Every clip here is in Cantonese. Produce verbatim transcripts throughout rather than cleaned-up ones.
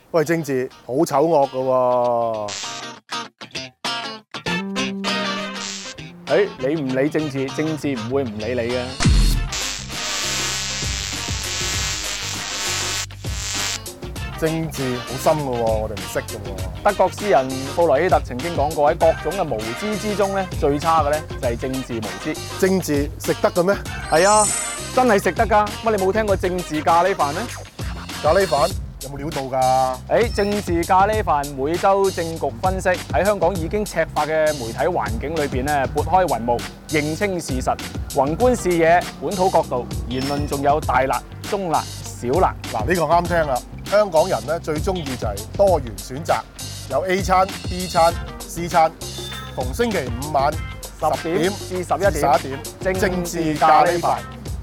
喂，政治好醜惡㗎喎。 誒，你唔理政治，政治唔會唔理你嘅。 政治好深㗎喎，我哋唔識㗎喎。 德國詩人布萊希特曾經講過，喺各種嘅無知之中咧，最差嘅咧就係政治無知。 政治食得嘅咩？ 係啊，真係食得㗎。乜你冇聽過政治咖喱飯咩？ 咖喱飯有冇料到㗎？ 誒，政治咖喱飯每週政局分析，喺香港已經赤化嘅媒體環境裏邊咧，撥開雲霧，認清事實，宏觀視野，本土角度，言論仲有大辣、中辣、小辣。 嗱，呢個啱聽啦。香港人咧最中意就係多元選擇，有 A 餐、B 餐、C 餐。逢星期五晚十點至十一點， 十一點政治咖喱飯。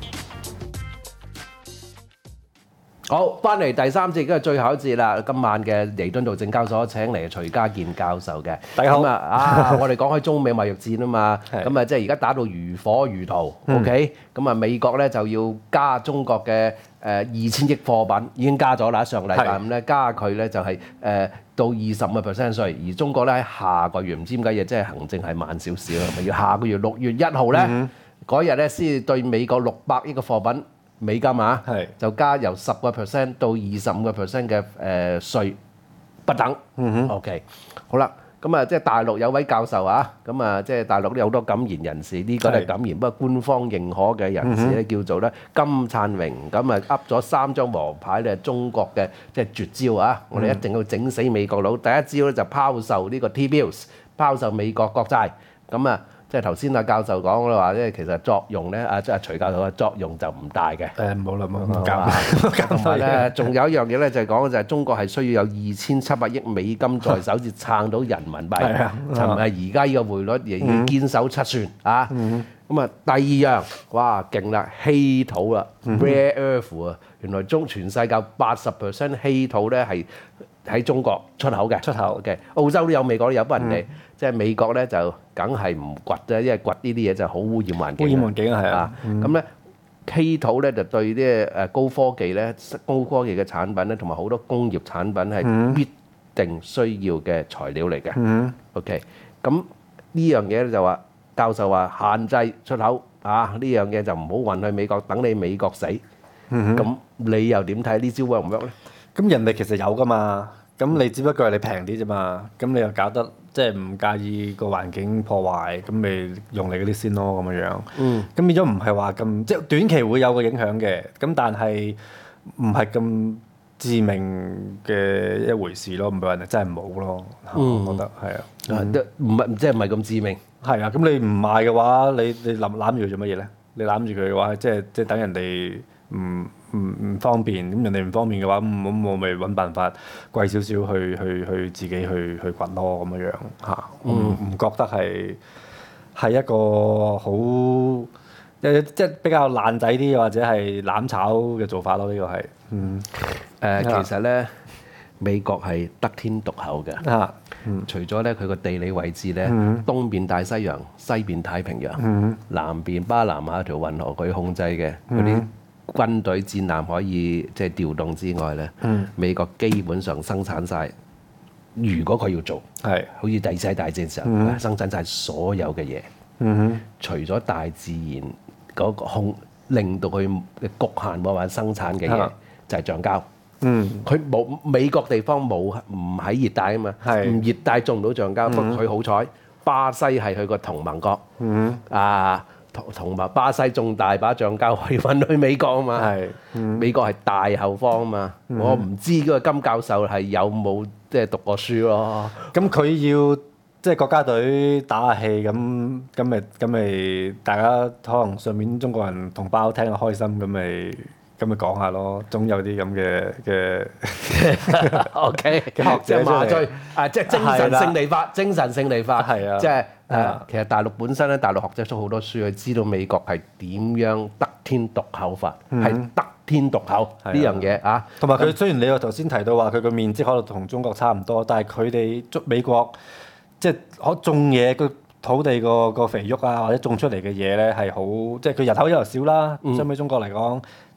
好，翻嚟第三節，已經係最後一節啦。今晚嘅彌敦道證交所請嚟徐家健教授嘅。 大家好。 咁啊，啊，我哋講開中美貿易戰啊嘛， 係咁啊，即係而家打到如火如荼，OK？咁啊，美國咧就要加中國嘅誒二千億貨品，已經加咗啦，上個禮拜五咧加佢咧就係誒到二十五個 percent 稅，而中國咧喺下個月唔知點解嘢，即係行政係慢少少，係咪要下個月六月一號咧嗰日咧先至對美國六百億嘅貨品。美金啊，就加由十個 percent 到二十五個 percent 嘅誒稅不等。嗯哼 OK， 好啦，咁啊，即係大陸有位教授啊，咁啊，即係大陸都有好多敢言人士，呢個係敢言，不過官方認可嘅人士咧叫做咧金燦榮，咁啊噏咗三張王牌咧，中國嘅即係絕招啊！我哋一定要整死美國佬。第一招咧就拋售呢個 T-bills， 拋售美國國債，咁啊。即係頭先阿教授講嘅話咧，其實作用咧，阿即係徐教授嘅作用就唔大嘅。 誒冇啦，冇咁夾。 同埋咧，仲有一樣嘢咧，就係講就係中國係需要有二千七百億美金在手，至撐到人民幣。係啊，尋日而家呢個匯率仍然堅守七算啊。咁啊，第二樣哇勁啦，稀土啦 ，rare earth 啊，原來中全世界八十 percent 稀土咧係喺中國出口嘅。出口嘅，澳洲都有，美國都有，不過人哋。即係美國咧就梗係唔掘啫，因為掘呢啲嘢就好污染環境。 污染環境係啊， 咁咧稀土咧就對啲誒高科技咧、高科技嘅產品咧，同埋好多工業產品係必定需要嘅材料嚟嘅。嗯、OK，咁呢樣嘢咧就話教授話限制出口啊，呢樣嘢就唔好運去美國，等你美國死。咁、嗯、你又點睇呢招 work 唔 work 咧？ 咁人哋其實有㗎嘛，咁你只不過係你平啲啫嘛，咁你又搞得。即係唔介意個環境破壞，咁咪用你嗰啲先咯，咁樣樣。嗯。咁變咗唔係話咁，即係短期會有個影響嘅，咁但係唔係咁致命嘅一回事咯，唔係話真係冇咯。嗯。我覺得係啊。 唔係即係唔係咁致命。 係啊，咁你唔賣嘅話，你你攬攬住佢做乜嘢咧？你攬住佢嘅話，即係即係等人哋唔唔唔方便，咁人哋唔方便嘅話，咁咁我咪揾辦法貴少少去去去自己去去掘咯，咁樣樣嚇，唔唔覺得係係一個好即係比較爛仔啲或者係攬炒嘅做法咯，呢個係嗯誒，其實咧美國係得天獨厚嘅嚇，除咗咧佢個地理位置咧，東邊大西洋，西邊太平洋，南邊巴拿馬條運河佢控制嘅嗰啲。軍隊戰艦可以即係調動之外咧，嗯、美國基本上生產晒。如果佢要做，係是好似第二次大戰時候，嗯、生產晒所有嘅嘢。嗯、哼除咗大自然嗰個控令到佢嘅局限冇話生產嘅嘢，的就係橡膠。佢冇、嗯、美國地方冇唔喺熱帶啊嘛，唔熱帶種唔到橡膠。不過佢好彩，巴西係佢個同盟國。嗯、啊！同埋巴西種大把橡膠可以運去美國啊嘛，係嗯、美國係大後方啊嘛，嗯、我唔知嗰個金教授係有冇即係讀過書咯。咁佢要即係國家隊打下氣，咁咁咪咁咪大家可能上面中國人同胞聽得開心，咁咪咁咪講下咯，總有啲咁嘅嘅 OK 嘅學者麻醉啊，即係精神勝利法，精神勝利法係啊，即係。誒，uh, 其實大陸本身咧，大陸學者出好多書，去知道美國係點樣得天獨厚法，係、嗯、得天獨厚呢樣嘢啊。同埋佢雖然你話頭先提到話佢個面積可能同中國差唔多，但係佢哋中美國即係可種嘢個土地個個肥沃啊，或者種出嚟嘅嘢咧係好，即係佢人口又少啦，相比中國嚟講。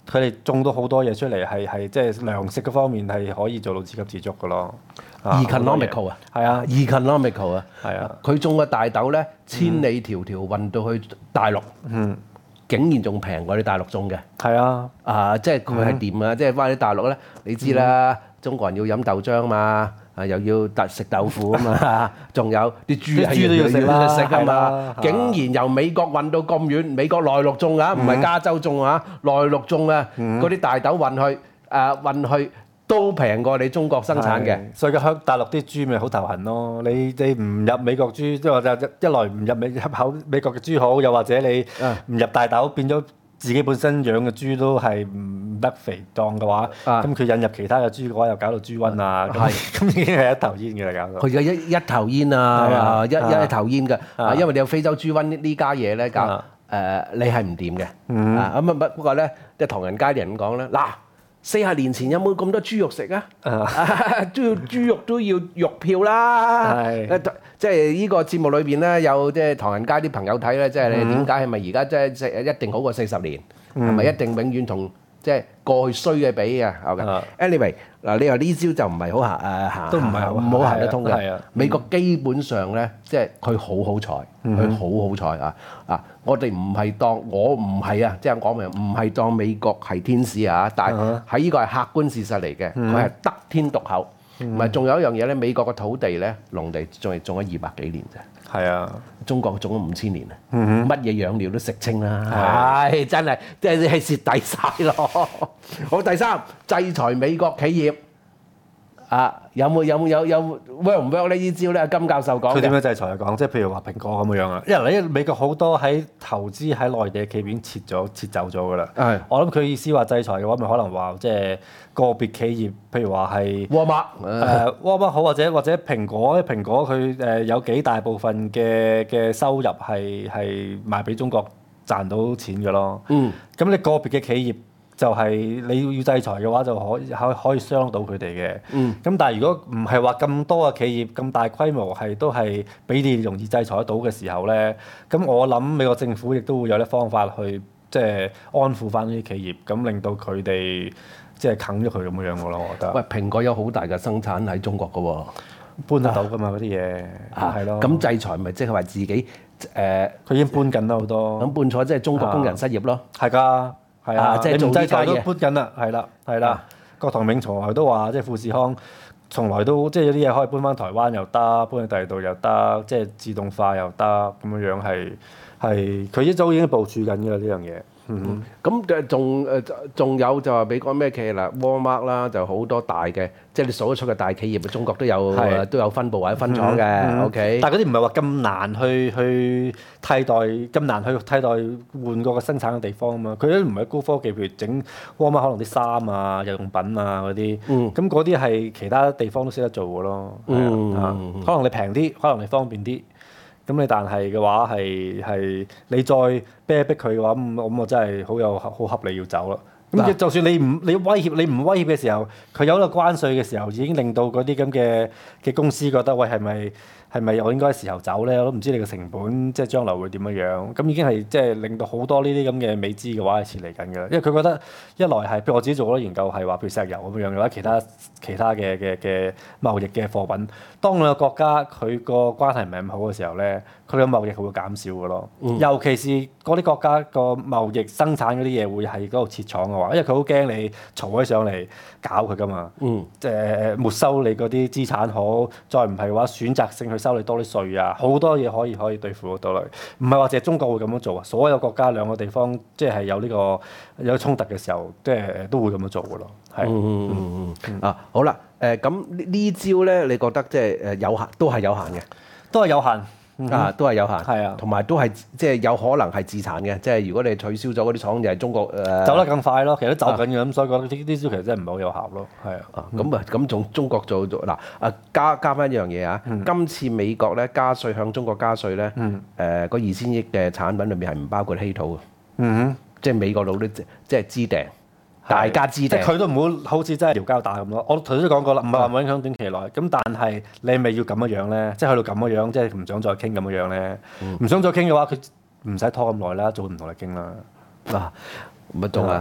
佢哋種到好多嘢出嚟，係係即係糧食嗰方面係可以做到自給自足嘅咯。 economical 啊， 係啊 economical 啊， 係啊， 佢種嘅大豆咧，千里迢迢運到去大陸， 嗯， 竟然仲平過你大陸種嘅。 係啊， 啊，即係佢係掂啊！即係翻去大陸咧，你知啦，中國人要飲豆漿嘛，啊又要特食豆腐啊嘛，仲有啲豬係豬都要食啦食啊嘛係啦。 竟然由美國運到咁遠，美國內陸種啊，唔係加州種啊，內陸種啊，嗰啲大豆運去誒運去都平過你中國生產嘅。 係所以個香大陸啲豬咪好頭痕咯。你你唔入美國豬，即係話就一來唔入美入口美國嘅豬好，又或者你唔入大豆變咗。自己本身養嘅豬都係唔得肥壯嘅話，咁佢、啊、引入其他嘅豬嘅話，又搞到豬瘟啊！咁咁已經係一頭煙嘅啦，搞到。佢而家一一頭煙啊，啊一一頭煙嘅，啊、因為你有非洲豬瘟呢家嘢咧，搞誒、啊呃、你係唔掂嘅。 嗯、 啊咁啊不過咧，即係唐人街啲人講咧，嗱四十年前有冇咁多豬肉食啊？都要豬肉都要肉票啦。係。即係呢個節目裏邊咧，有即係唐人街啲朋友睇咧，即係你點解係咪而家即係即係一定好過四十年？係咪一定永遠同即係過去衰嘅比啊？OK，anyway 嗱，你話呢招就唔係好行誒行，都唔係唔好行得通嘅。美國基本上咧，即係佢好好彩，佢好好彩啊！啊，我哋唔係當我唔係啊，即係講明唔係當美國係天使啊，但係喺呢個係客觀事實嚟嘅，佢係得天獨厚。唔係，仲有一樣嘢咧，美國嘅土地咧，農地仲係種咗二百幾年啫。係啊，中國種咗五千年啊，乜嘢養料都食清啦。係真係，即係係蝕底晒咯。好，第三，制裁美國企業。啊，有冇有冇有有 work 唔 work 呢？呢招咧，金教授講。佢點樣制裁啊？講即係譬如話蘋果咁樣啊，因為咧美國好多喺投資喺內地嘅企業已經撤咗撤走咗㗎啦。係。我諗佢意思話制裁嘅話，咪可能話即係個別企業，譬如話係。沃爾瑪。誒，沃爾瑪好，或者或者蘋果，蘋果佢誒有幾大部分嘅嘅收入係係賣俾中國賺到錢㗎咯。嗯。咁你個別嘅企業。就係你要制裁嘅話，就可以可可以傷到佢哋嘅。咁、嗯、但係如果唔係話咁多嘅企業咁大規模係都係比你容易制裁得到嘅時候咧，咁我諗美國政府亦都會有啲方法去即係安撫翻呢啲企業，咁令到佢哋即係啃咗佢咁樣嘅咯。我覺得。喂，蘋果有好大嘅生產喺中國㗎喎，搬得到㗎嘛嗰啲嘢，係咯。咁制裁咪即係話自己誒？佢、呃、已經搬緊啦好多。咁搬錯即係中國工人失業咯。係㗎、啊。係啊，即係做制裁都搬緊啦，係啦，係啦。郭台銘從來都話，即係富士康從來都即係有啲嘢可以搬翻台灣又得，搬去第二度又得，即係自動化又得，咁樣樣係係佢一早已經部署緊㗎啦呢樣嘢。嗯，咁嘅仲誒仲有就係美國咩企業啦 ，Walmart 啦，就好多大嘅，即係你數得出嘅大企業，中國都有都有分部或者分廠嘅。O K，但係嗰啲唔係話咁難去去替代，咁難去替代換個個生產嘅地方啊嘛。佢都唔係高科技，譬如整 Walmart 可能啲衫啊、日用品啊嗰啲，咁嗰啲係其他地方都識得做嘅咯。嗯，可能你平啲，可能你方便啲。咁你但係嘅話係係你再逼一逼佢嘅話，咁咁我真係好有好合理要走啦。咁就算你唔你威脅你唔威脅嘅時候，佢有咗關稅嘅時候，已經令到嗰啲咁嘅嘅公司覺得喂係咪係咪我應該時候走咧？我都唔知你嘅成本即係將來會點樣樣。咁已經係即係令到好多呢啲咁嘅美資嘅話係撤離緊㗎啦。因為佢覺得一來係譬如我自己做咗研究係話，譬如石油咁樣嘅話，其他其他嘅嘅嘅貿易嘅貨品，當兩個國家佢個關係唔係咁好嘅時候咧，佢嘅貿易係會減少㗎咯。嗯、尤其是嗰啲國家個貿易生產嗰啲嘢會喺嗰度設廠嘅話，因為佢好驚你嘈起上嚟搞佢㗎嘛。嗯，即係沒收你嗰啲資產好，再唔係嘅話選擇性去收你多啲稅啊，好多嘢可以可以對付到嚟。唔係話淨係中國會咁樣做啊，所有國家兩個地方即係有呢、這個有衝突嘅時候，即係都會咁樣做㗎咯。係。嗯嗯嗯嗯。啊，好啦，誒咁呢招咧，你覺得即係誒有限，都係有限嘅，都係有限。啊，都係有限，係啊，同埋都係即係有可能係自殘嘅，即係如果你取消咗嗰啲廠，就係中國誒走得更快咯。其實都走緊嘅，咁所以覺得呢啲招其實真係唔係好有效咯。係啊，咁啊咁從中國做做嗱啊加加翻一樣嘢啊，今次美國咧加稅向中國加稅咧，誒個二千億嘅產品裏面係唔包括稀土嘅，嗯，即係美國佬都即係知訂。大家知定，即係佢都唔好好似真係撩交打咁咯。我頭先都講過啦，唔係話冇影響短期內。咁但係你係咪要咁樣樣咧？即係去到咁樣樣，即係唔想再傾咁樣樣咧？唔、嗯、想再傾嘅話，佢唔使拖咁耐啦，早唔同你傾啦。嗱，唔係仲啊？誒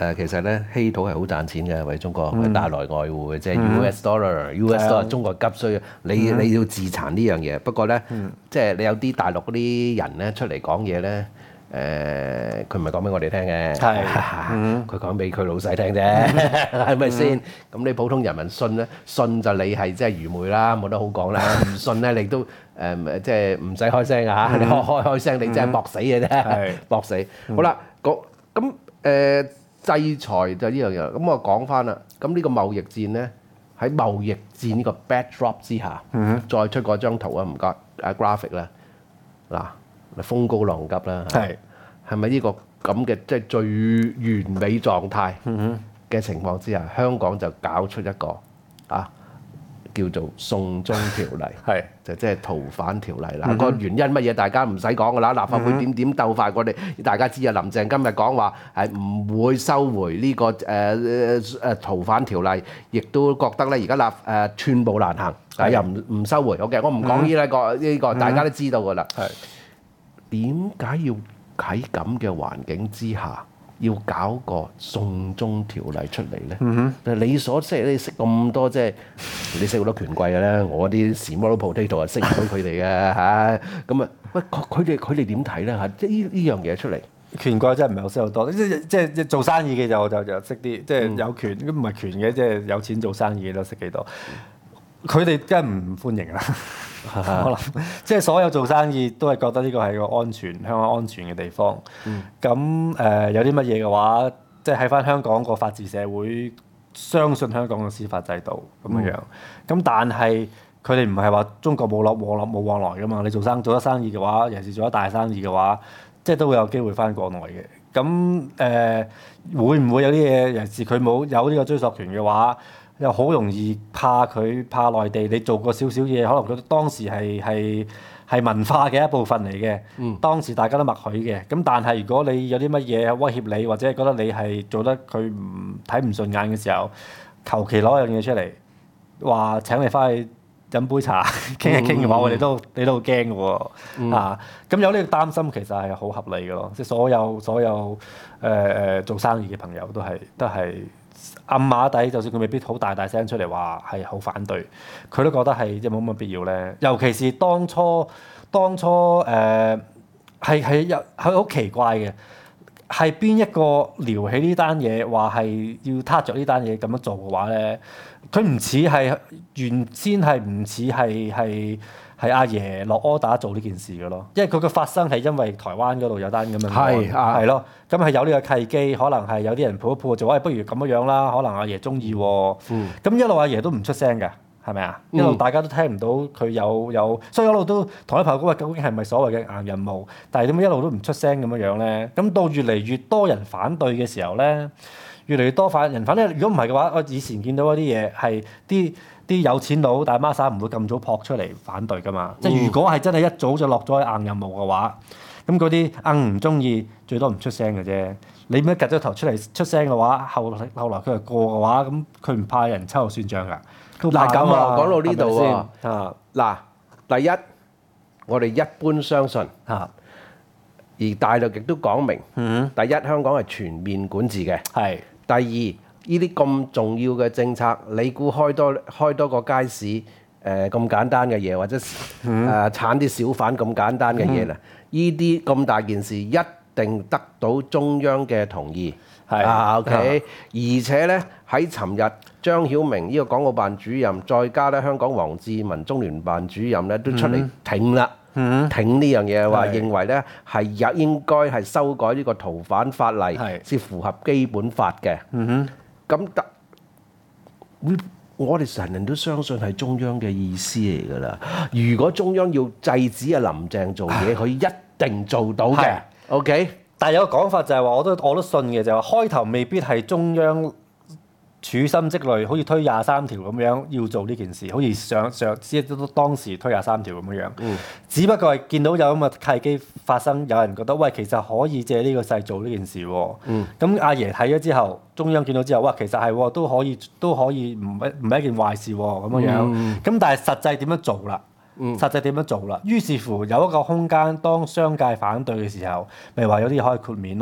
誒其實咧稀土係好賺錢嘅，為中國係帶來外匯嘅，即係 U S dollar，U S dollar 中國急需，你你要自殘呢樣嘢。不過咧，即係你有啲大陸嗰啲人咧出嚟講嘢咧。誒，佢唔係講俾我哋聽嘅，佢講俾佢老細聽啫，係咪先？咁你普通人民信咧，信就你係即係愚昧啦，冇得好講啦。唔信咧，你都誒即係唔使開聲啊嚇，你開開開聲，你真係搏死嘅啫，搏死。好啦，咁咁誒制裁就呢樣嘢。咁我講翻啦，咁呢個貿易戰咧，喺貿易戰呢個 backdrop 之下，再出嗰張圖啊，唔該啊 graphic 啦，嗱。風高浪急啦，係係咪呢個咁嘅即係最完美狀態嘅情況之下，香港就搞出一個啊叫做送中條例，係就即係逃犯條例啦。個原因乜嘢大家唔使講噶啦，立法會點點鬥法，我哋大家知啊。林鄭今日講話係唔會收回呢個誒誒逃犯條例，亦都覺得咧而家立誒寸步難行，但係又唔唔收回。OK，我唔講呢個呢個，大家都知道噶啦。係。點解要喺咁嘅環境之下，要搞個送中條例出嚟咧？嗯、哼你所識你識咁多，即係你識好多權貴嘅咧，我啲 small potato 啊識唔到佢哋嘅嚇。咁啊，喂，佢哋佢哋點睇咧嚇？即係呢呢樣嘢出嚟， 權貴真係唔係好識好多，即係即係做生意嘅就就就識啲，即係有權咁唔係權嘅，即係有錢做生意嘅都識幾多。佢哋梗係唔歡迎啦。可能即係所有做生意都係覺得呢個係個安全香港安全嘅地方。咁誒、嗯呃、有啲乜嘢嘅話，即係喺翻香港個法治社會，相信香港嘅司法制度咁樣樣。咁、嗯、但係佢哋唔係話中國冇落冇落冇往來噶嘛？你做生做得生意嘅話，尤其是做得大生意嘅話，即係都會有機會翻國內嘅。咁誒、呃、會唔會有啲嘢？尤其是佢冇有呢個追溯權嘅話？又好容易怕佢怕內地，你做過少少嘢，可能覺得當時係係係文化嘅一部分嚟嘅。嗯、當時大家都默許嘅。咁但係如果你有啲乜嘢威脅你，或者係覺得你係做得佢唔睇唔順眼嘅時候，求其攞樣嘢出嚟，話請你翻去飲杯茶傾一傾嘅話，我哋、嗯、都你都好驚嘅喎。嗯、啊，咁有呢個擔心其實係好合理嘅咯。即係所有所有誒誒、呃、做生意嘅朋友都係都係。暗馬底，就算佢未必好大大聲出嚟話係好反對，佢都覺得係即係冇乜必要咧。尤其是當初當初誒係係有係好奇怪嘅，係邊一個撩起呢單嘢話係要撻着呢單嘢咁樣做嘅話咧，佢唔似係原先係唔似係係。係阿爺落 order 做呢件事嘅咯，因為佢嘅發生係因為台灣嗰度有單咁樣嘅案，係咯，咁係有呢個契機，可能係有啲人抱一抱就話，不如咁樣樣啦，可能阿爺中意喎，咁、嗯、一路阿爺都唔出聲嘅，係咪啊？嗯、一路大家都聽唔到佢有有，所以一路都同一朋友講話，究竟係咪所謂嘅硬任務？但係點解一路都唔出聲咁樣樣咧？咁到越嚟越多人反對嘅時候咧，越嚟越多反人反對。如果唔係嘅話，我以前見到嗰啲嘢係啲。啲有錢佬大媽生唔會咁早撲出嚟反對㗎嘛？嗯、即係如果係真係一早就落咗硬任務嘅話，咁嗰啲硬唔中意，最多唔出聲嘅啫。你咩趌咗頭出嚟出聲嘅話，後後來佢係過嘅話，咁佢唔怕人秋後算賬㗎。 嗱咁啊，講到呢度喎，啊嗱，第一我哋一般相信啊，而大陸亦都講明，嗯、第一香港係全面管治嘅，係是第二。呢啲咁重要嘅政策，你估開多開多個街市誒咁、呃、簡單嘅嘢，或者誒剷啲小販咁簡單嘅嘢啦？呢啲咁大件事一定得到中央嘅同意，係啊 OK。而且咧喺尋日，張曉明呢個港澳辦主任，再加咧香港黃志文中聯辦主任咧，都出嚟挺啦，嗯、挺呢樣嘢，話認為咧係有應該係修改呢個逃犯法例，先符合基本法嘅。嗯哼。咁得，我哋成人都相信係中央嘅意思嚟㗎啦。如果中央要制止阿林鄭做嘢，佢一定做到嘅。OK， 但係有個講法就係話，我都我都信嘅，就係話開頭未必係中央處心積慮，好似推廿三條咁樣要做呢件事，好似上上即係都當時推廿三條咁樣樣。嗯、只不過係見到有咁嘅契機發生，有人覺得喂，其實可以借呢個勢做呢件事喎。咁、嗯、阿爺睇咗之後，中央見到之後，哇，其實係都可以都可以唔係唔係一件壞事喎咁樣樣。咁、嗯、但係實際點樣做啦？嗯、實際點樣做啦？於是乎有一個空間，當商界反對嘅時候，咪話有啲可以豁免咯。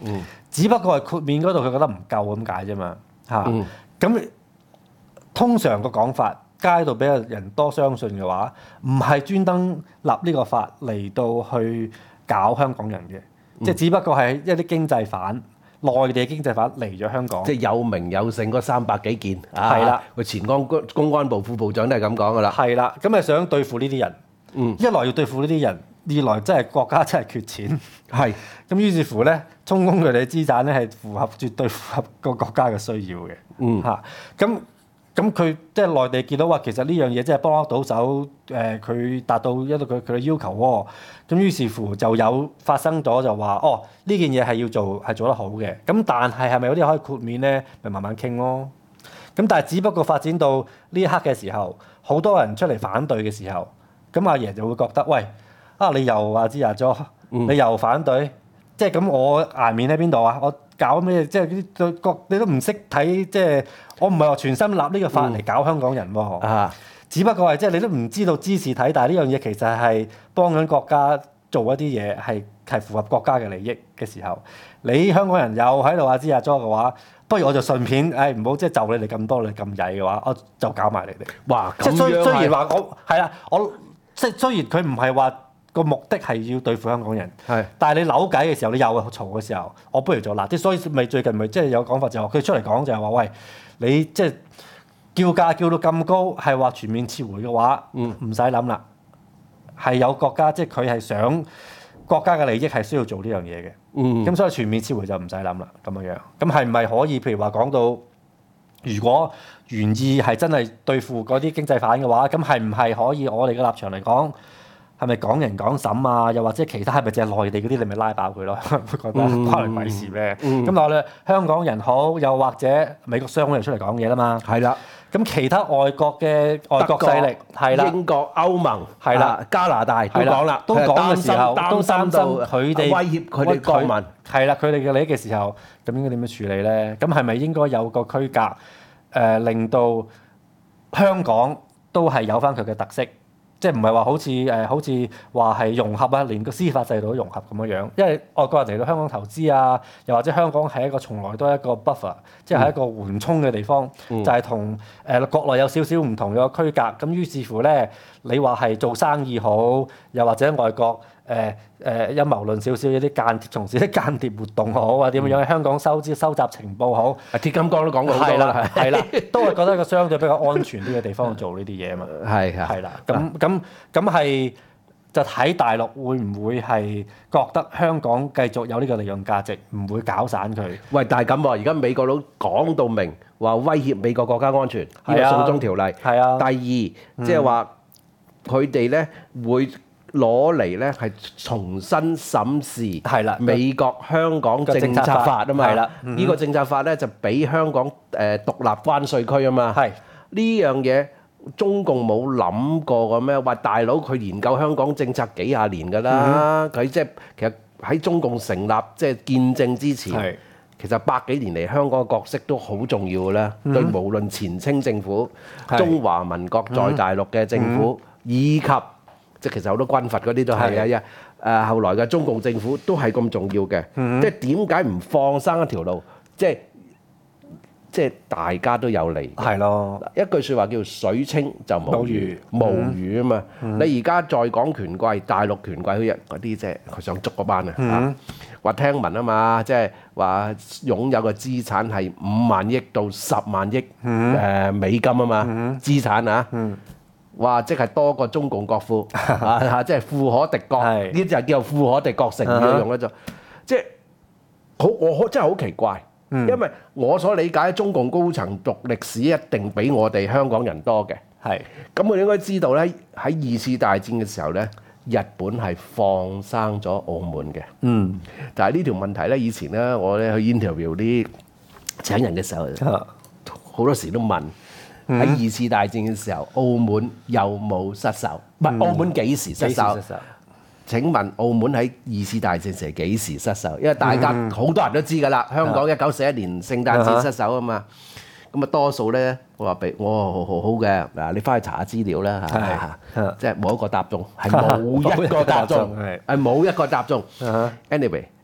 嗯、只不過係豁免嗰度佢覺得唔夠咁解啫嘛嚇。咁、嗯、通常個講法，街度比較人多相信嘅話，唔係專登立呢個法嚟到去搞香港人嘅，嗯、即係只不過係一啲經濟犯。內地經濟犯嚟咗香港， 即係有名有姓嗰三百幾件， 係啦。 佢前安公公安部副部長都係咁講噶啦。 係啦，咁係想對付呢啲人。嗯，一來要對付呢啲人，二來真係國家真係缺錢。係。咁於是乎咧，充公佢哋嘅資產咧係符合絕對符合個國家嘅需要嘅。嗯。嚇，咁咁佢即係內地見到話，其實呢樣嘢真係幫得到手。誒，佢達到一個佢佢嘅要求喎。咁於是乎就有發生咗就話，哦，呢件嘢係要做係做得好嘅。咁但係係咪有啲可以豁免咧？咪慢慢傾咯。咁但係只不過發展到呢一刻嘅時候，好多人出嚟反對嘅時候，咁阿爺就會覺得，喂，啊你又話知呀咗，你又反對，即係咁我顏面喺邊度啊？我搞咩？即係啲對國你都唔識睇，即係我唔係話全心立呢個法嚟搞香港人喎。啊！只不過係即係你都唔知道知識睇，但係呢樣嘢其實係幫緊國家做一啲嘢，係係符合國家嘅利益嘅時候，你香港人又喺度話知阿 Jo 嘅話，不如我就順便，誒唔好即係就你哋咁多，你咁曳嘅話，我就搞埋你哋。哇！即係雖雖然話我係啦，我即係雖然佢唔係話個目的係要對付香港人，係，但係你扭計嘅時候，你又嘈嘅時候，我不如就嗱啲，所以咪最近咪即係有講法就係佢出嚟講就係話，喂，你即係。叫價叫到咁高，係話全面撤回嘅話，唔使諗啦，係有國家即係佢係想國家嘅利益係需要做呢樣嘢嘅，咁、嗯、所以全面撤回就唔使諗啦咁樣樣。咁係唔係可以？譬如話講到，如果原意係真係對付嗰啲經濟犯嘅話，咁係唔係可以？我哋嘅立場嚟講，係咪港人港審啊？又或者其他係咪淨係內地嗰啲？你咪拉爆佢咯？會覺得關你鬼事咩？咁我哋香港人好，又或者美國商人出嚟講嘢啦嘛，係啦。咁其他外國嘅外國勢力係啦，英國、歐盟係啦，加拿大都講啦，都講嘅時候都擔心佢哋威脅佢哋國民係啦，佢哋嘅利益嘅時候，咁應該點樣處理咧？咁係咪應該有個區隔？誒、呃，令到香港都係有翻佢嘅特色。即係唔係話好似誒好似話係融合啊，連個司法制度都融合咁樣樣。因為外國人嚟到香港投資啊，又或者香港係一個從來都係一個 buffer，即係一個緩衝嘅地方，嗯、就係同誒國內有少少唔同嘅區隔。咁於是乎咧，你話係做生意好，又或者外國誒誒陰謀論少少，有啲間諜從事啲間諜活動好啊，點樣喺香港收支收集情報好。啊，鐵金剛都講過好多啦，係啦，都係覺得一個相對比較安全啲嘅地方去做呢啲嘢啊嘛。係係係啦，咁咁咁係就睇大陸會唔會係覺得香港繼續有呢個利用價值，唔會搞散佢。喂，但係咁喎，而家美國佬講到明話威脅美國國家安全，呢個送中條例。係啊。第二，即係話佢哋咧會攞嚟咧係重新審視係啦美國香港政策法啊嘛。係啦。呢個政策法咧就俾香港誒獨立關稅區啊嘛。係。呢樣嘢。中共冇諗過嘅咩？話大佬佢研究香港政策幾廿年㗎啦，佢即係其實喺中共成立即係建政之前，是其實百幾年嚟香港嘅角色都好重要嘅啦。嗯、對無論前清政府、是中華民國在大陸嘅政府，嗯、以及即係其實好多軍閥嗰啲都係啊，誒是、呃、後來嘅中共政府都係咁重要嘅。嗯、即係點解唔放生一條路？即係。即係大家都有利，係咯。一句説話叫水清就無魚，無魚啊嘛。嗯、你而家再講權貴，大陸權貴嗰啲即係佢想捉嗰班啊。嗯。話聽聞啊嘛，即係話擁有嘅資產係五萬億到十萬億誒美金啊嘛，嗯、資產啊。嗯。哇！即係多過中共國庫啊！即係富可敵國，呢啲就叫做富可敵國成語用咧就，即係好我真係好奇怪。因為我所理解，中共高層讀歷史一定比我哋香港人多嘅。係。咁我應該知道咧，喺二次大戰嘅時候咧，日本係放生咗澳門嘅。嗯。但係呢條問題咧，以前咧我咧去 interview 啲請人嘅時候，好多時都問喺二次大戰嘅時候，澳門有冇失守？唔係，澳門幾時失守？請問澳門喺二次大戰時幾時失守？因為大家好多人都知㗎啦，香港一九四一年聖誕節失守啊嘛。咁啊多數咧，我話俾我好好好嘅嗱，你翻去查下資料啦嚇，即係冇一個答中，係冇一個答中，係冇一個答中。Anyway，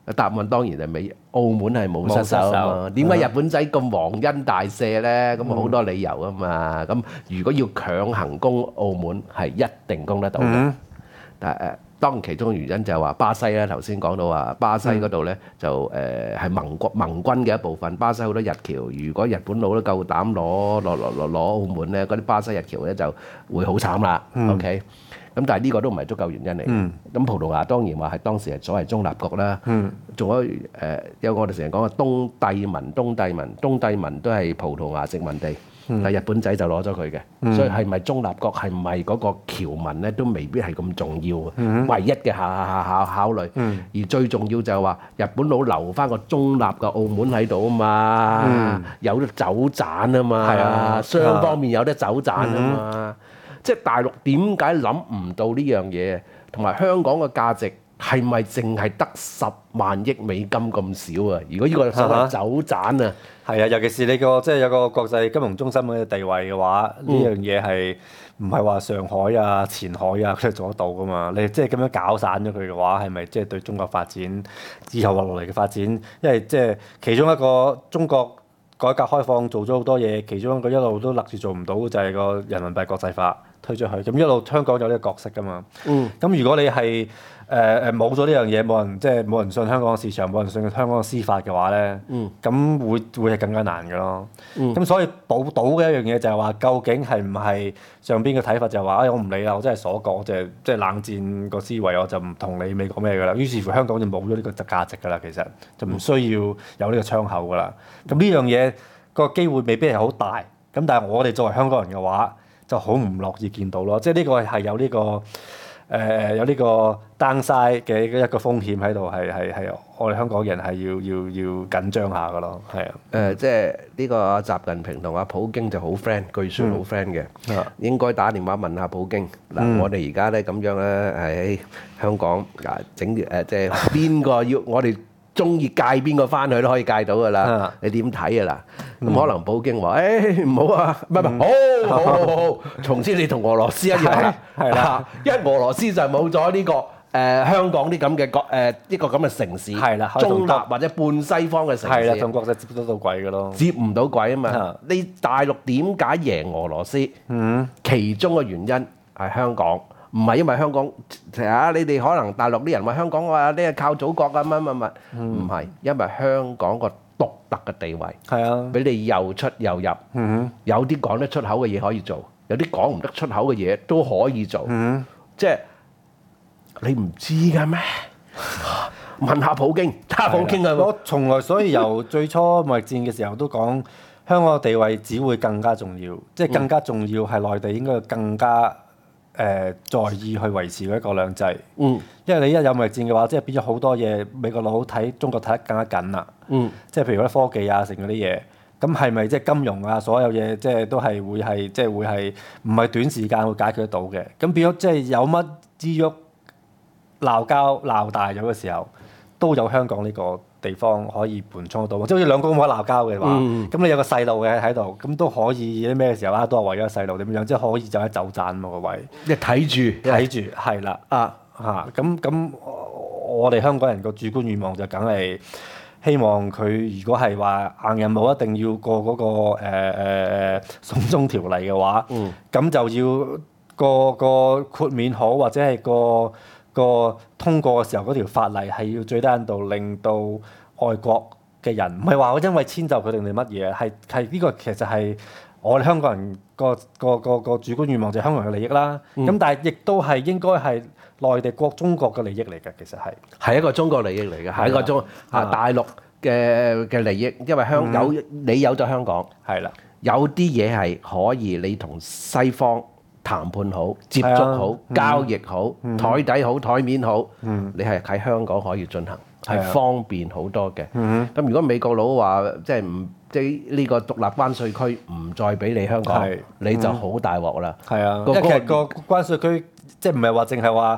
答案當然係美，澳門係冇失手啊嘛。 冇失手點解日本仔咁皇恩大赦咧？咁啊好多理由啊嘛。咁如果要強行攻澳門，係一定攻得到嘅。 嗯但係誒，當然其中原因就係話巴西咧，頭先講到話巴西嗰度咧就誒係盟國盟軍嘅一部分。巴西好多日僑，如果日本佬都夠膽攞攞攞攞攞澳門咧，嗰啲巴西日僑咧就會好慘啦。OK。咁但係呢個都唔係足夠原因嚟嘅。咁葡萄牙當然話係當時係所謂中立國啦。仲有誒有我哋成日講嘅東帝汶，東帝汶，東帝汶都係葡萄牙殖民地，但係日本仔就攞咗佢嘅。所以係咪中立國係唔係嗰個僑民咧，都未必係咁重要啊。唯一嘅考考考考慮，而最重要就係話日本佬留翻個中立嘅澳門喺度啊嘛，有得走盞啊嘛，雙方面有得走盞啊嘛。即係大陸點解諗唔到呢樣嘢？同埋香港嘅價值係咪淨係得十萬億美金咁少啊？如果呢個所謂走盞啊， 係啊，尤其是你個即係有個國際金融中心嘅地位嘅話，呢樣嘢係唔係話上海啊、前海啊佢哋做得到噶嘛？你即係咁樣搞散咗佢嘅話，係咪即係對中國發展以後落嚟嘅發展？因為即係其中一個中國改革開放做咗好多嘢，其中一個一路都勒住做唔到就係個人民幣國際化推出去，咁一路香港有呢個角色㗎嘛。咁、嗯、如果你係誒誒冇咗呢樣嘢，冇人即係冇人信香港嘅市場，冇人信香港嘅司法嘅話咧，咁、嗯、會會係更加難㗎咯。咁、嗯、所以保到嘅一樣嘢就係話，究竟係唔係上邊嘅睇法就係話，哎我唔理啦，我真係鎖國，就係即係冷戰個思維，我就唔同你美國咩㗎啦。於是乎香港就冇咗呢個價值㗎啦，其實就唔需要有呢個窗口㗎啦。咁呢樣嘢個機會未必係好大，咁但係我哋作為香港人嘅話，就好唔樂意見到咯，即係呢個係有呢、呢個誒、呃、有呢個 downside 嘅一個風險喺度，係係係我哋香港人係要要要緊張下噶咯，係啊。誒、 呃，即係呢個習近平同阿普京就好 friend，據説好 friend 嘅，嗯、應該打電話問下普京。嗱、嗯，我哋而家咧咁樣咧喺香港啊整誒，即係邊個要我哋中意戒邊個翻去都可以戒到噶啦，嗯、你點睇啊嗱？咁、嗯、可能普京話：誒唔好啊，唔係唔係，好好好好，從此你同俄羅斯一樣啦，係啦，因為俄羅斯就冇咗呢個誒、呃、香港啲咁嘅國誒一個咁嘅城市，係啦，中立或者半西方嘅城市，係啦，同國際接得到軌嘅咯，接唔到軌啊嘛。的你大陸點解贏俄羅斯？嗯，其中嘅原因係香港。唔係因為香港，成日你哋可能大陸啲人話香港話呢係靠祖國啊乜乜乜，唔係，因為香港個獨特嘅地位，係啊，俾你又出又入，嗯、有啲講得出口嘅嘢可以做，有啲講唔得出口嘅嘢都可以做，嗯、即係你唔知㗎咩？問下普京，睇下普京啊！ 我從來所以由最初貿易戰嘅時候都講香港嘅地位只會更加重要，即係更加重要係內地應該更加。誒、呃、在意去維持嗰一國兩制，嗯，因為你一有貿易戰嘅話，即係變咗好多嘢，美國佬睇中國睇得更加緊啦，嗯，即係譬如啲科技啊，成嗰啲嘢，咁係咪即係金融啊，所有嘢即係都係會係即係會係唔係短時間會解決得到嘅？咁變咗即係有乜之喐鬧交鬧大咗嘅時候，都有香港呢個地方可以盤衝得到，即係好似兩公婆鬧交嘅話，咁、嗯、你有個細路嘅喺度，咁都可以啲咩時候啊，都係為咗細路點樣，即係可以就喺走盞嘛個位， 你睇住睇住係啦啊嚇，咁咁我哋香港人個主觀願望就梗係希望佢如果係話硬任務一定要過嗰、嗰個誒誒誒送中條例嘅話，咁、嗯、就要個個豁免好或者係個。個通過嘅時候，嗰條法例係要最低限度令到外國嘅人，唔係話我因為遷就佢定係乜嘢，係係呢個其實係我哋香港人個個個個主觀願望就係香港人嘅利益啦。咁、嗯、但係亦都係應該係內地國中國嘅利益嚟嘅，其實係係一個中國利益嚟嘅，係的一個中啊的大陸嘅嘅利益，因為香有、嗯、你有咗香港，係啦的，有啲嘢係可以你同西方。談判好，接觸好，啊嗯、交易好，嗯、台底好，台面好，嗯、你係喺香港可以進行，係、啊、方便好多嘅。咁、嗯、如果美國佬話即係唔即係呢個獨立關稅區唔再俾你香港，是你就好大鑊啦。 係啊，因為其實個關稅區即係唔係話淨係話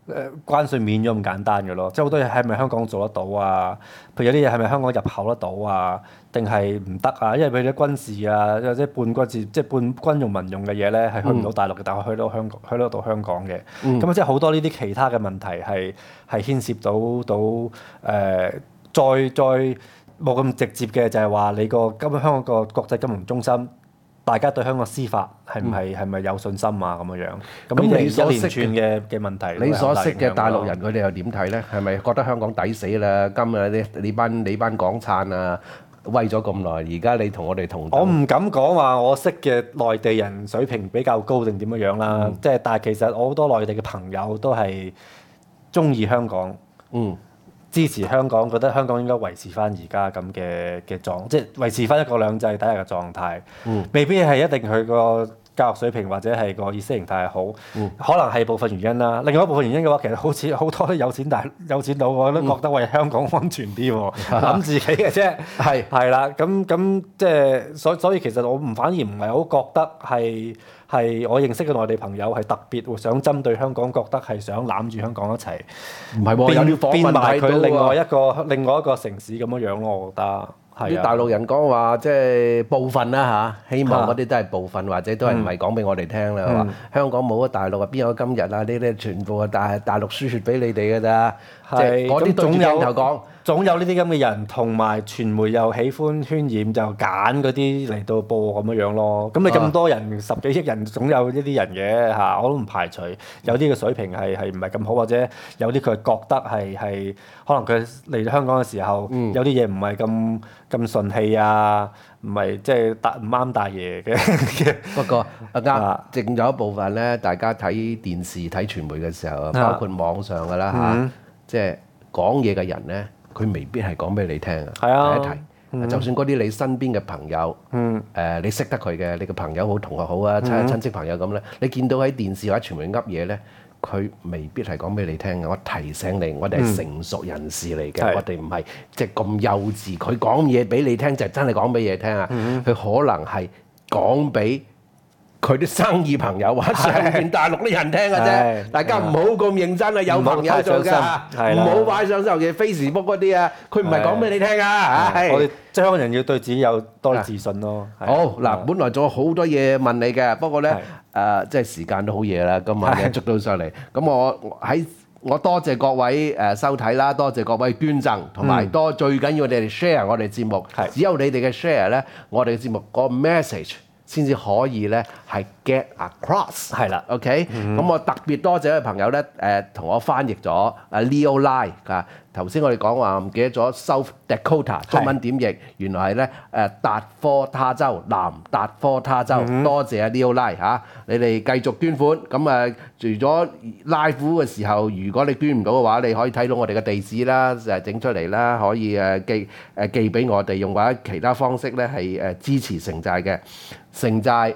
誒關稅免咗咁簡單嘅咯，即係好多嘢係咪香港做得到啊？譬如有啲嘢係咪香港入口得到啊？定係唔得啊？因為譬如啲軍事啊，或者半軍事，即係半軍用民用嘅嘢咧，係去唔到大陸嘅，但係去到香港，去得到香港嘅。咁啊、嗯，即係好多呢啲其他嘅問題係係牽涉到到誒、呃，再再冇咁直接嘅就係話你個今香港個國際金融中心。大家對香港司法係唔係係咪有信心啊？咁樣樣咁你一連串嘅嘅問題， 你所識嘅大陸人佢哋又點睇咧？係咪覺得香港抵死啦？今日你你班你班港燦啊，威咗咁耐，而家你同我哋同等， 我唔敢講話我識嘅內地人水平比較高定點樣樣啦。嗯、即係但係其實我好多內地嘅朋友都係中意香港。嗯。支持香港，覺得香港應該維持翻而家咁嘅嘅狀，即係維持翻一國兩制底下嘅狀態。嗯、未必係一定佢個教育水平或者係個意識形態係好，嗯、可能係部分原因啦。另外一部分原因嘅話，其實好似好多有錢大有錢佬，我都覺得為香港安全啲喎，諗、嗯、自己嘅啫。係係啦，咁咁即係所所以其實我唔反而唔係好覺得係。係我認識嘅內地朋友係特別會想針對香港，覺得係想攬住香港一齊， 唔係喎，有啲訪問埋佢另外一個另外一個城市咁樣樣咯，我覺得。 啲大陸人講話即係部分啦嚇，希望嗰啲都係部分，或者都係唔係講俾我哋聽啦。話香港冇咗大陸啊，邊有今日啊？呢啲全部係大大陸輸血俾你哋㗎咋。即係嗰啲對住鏡頭講。 總有呢啲咁嘅人，同埋傳媒又喜歡渲染，就揀嗰啲嚟到播咁樣樣咯。咁你咁多人，啊、十幾億人，總有一啲人嘅嚇，我都唔排除有啲嘅水平係係唔係咁好，或者有啲佢覺得係係可能佢嚟到香港嘅時候，嗯、有啲嘢唔係咁咁順氣啊，唔係即係大唔啱大爺嘅。 不過啊啱，正有一部分咧，大家睇電視睇傳媒嘅時候，包括網上㗎啦嚇，即係講嘢嘅人咧。佢未必係講俾你聽啊！第一題，嗯、就算嗰啲你身邊嘅朋友，誒、嗯呃、你識得佢嘅，你嘅朋友好、同學好啊、親親戚朋友咁咧，你見到喺電視或者傳媒噏嘢咧，佢未必係講俾你聽嘅。我提醒你，我哋係成熟人士嚟嘅，嗯、我哋唔係即係咁幼稚。佢講嘢俾你聽就係真係講俾嘢聽啊！佢、嗯、可能係講俾佢啲生意朋友或者上邊大陸啲人聽嘅啫，大家唔好咁認真啊！有朋友做㗎，唔好擺上手嘅 Facebook 嗰啲啊，佢唔係講俾你聽啊！ 我哋香港人要對自己有多啲自信咯。 好嗱，本來仲有好多嘢問你嘅，不過咧誒，即係時間都好夜啦，今晚你捉到上嚟，咁我喺我多謝各位誒收睇啦，多謝各位捐贈，同埋多最緊要你哋 share 我哋節目，只有你哋嘅 share 咧，我哋嘅節目個 message。先至可以咧係 get across 係啦 ，OK，咁、嗯、我特別多謝嘅朋友咧，誒、呃、同我翻譯咗啊 Leo Lai 啊，頭先我哋講話唔記得咗 South Dakota 中文點譯，原來係咧誒達科他州南達科他州，嗯、多謝啊 Leo Lai 嚇，你哋繼續捐款，咁啊除咗 live 嘅時候，如果你捐唔到嘅話，你可以睇到我哋嘅地址啦，誒整出嚟啦，可以誒寄誒寄俾我哋，用或者其他方式咧係誒支持城寨嘅。城寨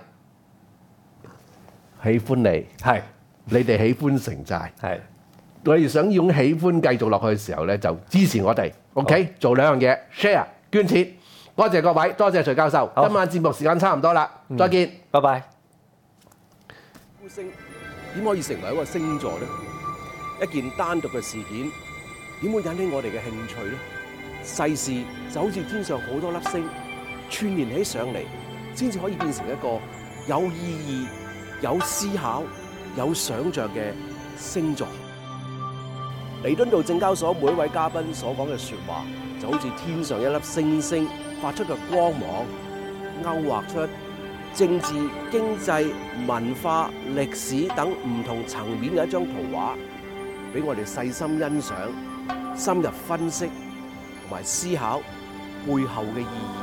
喜歡你，係是你哋喜歡城寨，係是我哋想用喜歡繼續落去嘅時候咧，就支持我哋 ，OK，好做兩樣嘢 ，share 捐錢，多謝各位，多謝徐教授，好今晚節目時間差唔多啦，嗯、再見， 拜拜。 呼聲點可以成為一個星座咧？一件單獨嘅事件點會引起我哋嘅興趣咧？世事就好似天上好多粒星串連起上嚟，先至可以變成一個有意義、有思考、有想像嘅星座。彌敦道證交所每一位嘉賓所講嘅説話，就好似天上一粒星星發出嘅光芒，勾畫出政治、經濟、文化、歷史等唔同層面嘅一張圖畫，俾我哋細心欣賞、深入分析同埋思考背後嘅意義。